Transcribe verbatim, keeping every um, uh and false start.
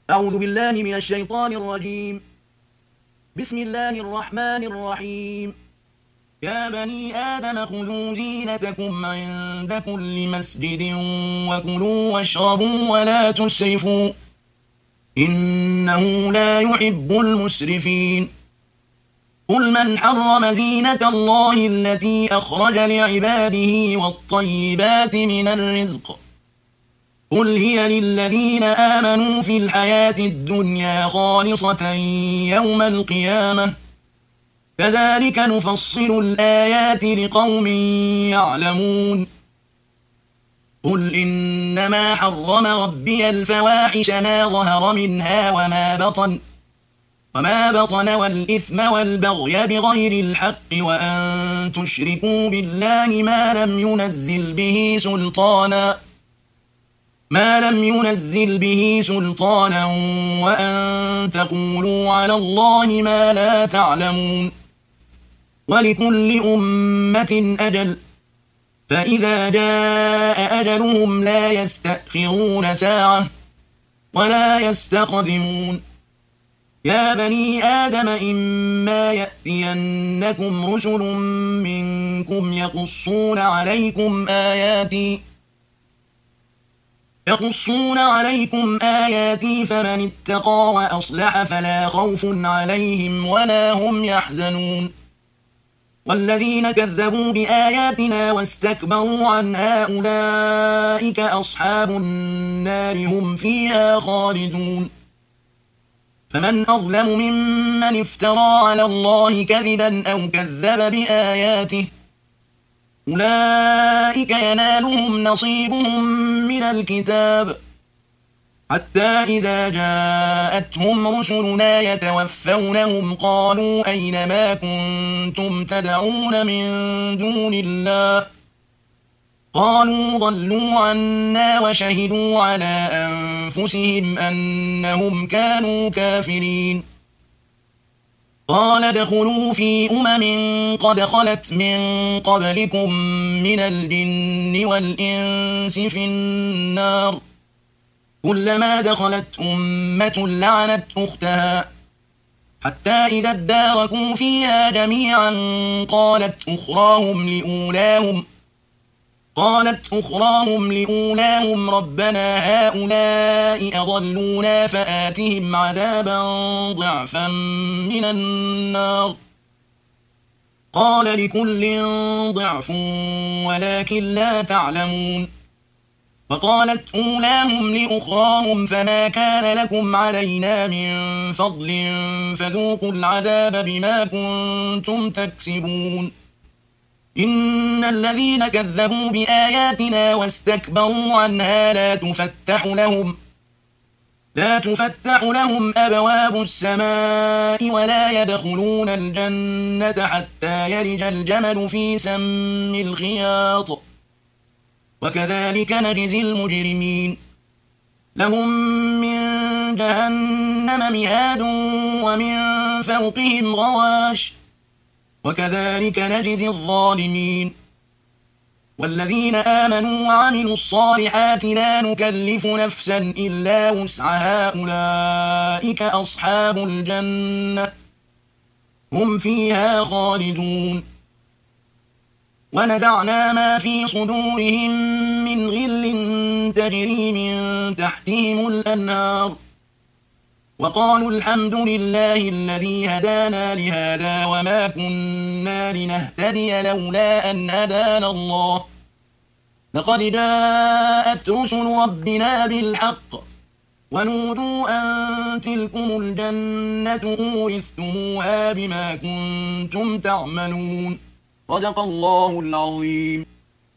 أعوذ بالله من الشيطان الرجيم. بسم الله الرحمن الرحيم. يا بني آدم خذوا زينتكم عند كل مسجد وكلوا واشربوا ولا تسرفوا إنه لا يحب المسرفين. قل من حرم زينة الله التي أخرج لعباده والطيبات من الرزق قل هي للذين آمنوا في الحياة الدنيا خالصة يوم القيامة كذلك نفصل الآيات لقوم يعلمون. قل إنما حرم ربي الفواحش ما ظهر منها وما بطن وما بطن والإثم والبغي بغير الحق وأن تشركوا بالله ما لم ينزل به سلطانا ما لم ينزل به سلطانا وأن تقولوا على الله ما لا تعلمون. ولكل أمة أجل فإذا جاء أجلهم لا يستأخرون ساعة ولا يستقدمون. يا بني آدم إما يأتينكم رسل منكم يقصون عليكم آياتي يقصون عليكم آياتي فمن اتقى وأصلح فلا خوف عليهم ولا هم يحزنون. والذين كذبوا بآياتنا واستكبروا عنها أولئك أصحاب النار هم فيها خالدون. فمن أظلم ممن افترى على الله كذبا أو كذب بآياته أولئك ينالهم نصيبهم من الكتاب حتى إذا جاءتهم رسلنا يتوفونهم قالوا أين ما كنتم تدعون من دون الله قالوا ضلوا عنا وشهدوا على أنفسهم أنهم كانوا كافرين. قال ادخلوا في أمم قد خلت من قبلكم من الجن والإنس في النار كلما دخلت أمة لعنت أختها حتى إذا اداركوا فيها جميعا قالت أخراهم لأولاهم قالت أخراهم لأولاهم ربنا هؤلاء أضلونا فآتهم عذابا ضعفا من النار قال لكل ضعف ولكن لا تعلمون. وقالت أولاهم لأخراهم فما كان لكم علينا من فضل فذوقوا العذاب بما كنتم تكسبون. إن الذين كذبوا بآياتنا واستكبروا عنها لا تفتح لهم لا تفتح لهم أبواب السماء ولا يدخلون الجنة حتى يلج الجمل في سم الخياط وكذلك نجزي المجرمين. لهم من جهنم مهاد ومن فوقهم غواش وكذلك نجزي الظالمين. والذين آمنوا وعملوا الصالحات لا نكلف نفسا إلا وسعها أولئك أصحاب الجنة هم فيها خالدون. ونزعنا ما في صدورهم من غل تجري من تحتهم الأنهار وقالوا الحمد لله الذي هدانا لهذا وما كنا لنهتدي لولا أن هدانا الله لقد جاءت رسل ربنا بالحق ونودوا أن تلكم الجنة أورثتموها بما كنتم تعملون. صدق الله العظيم.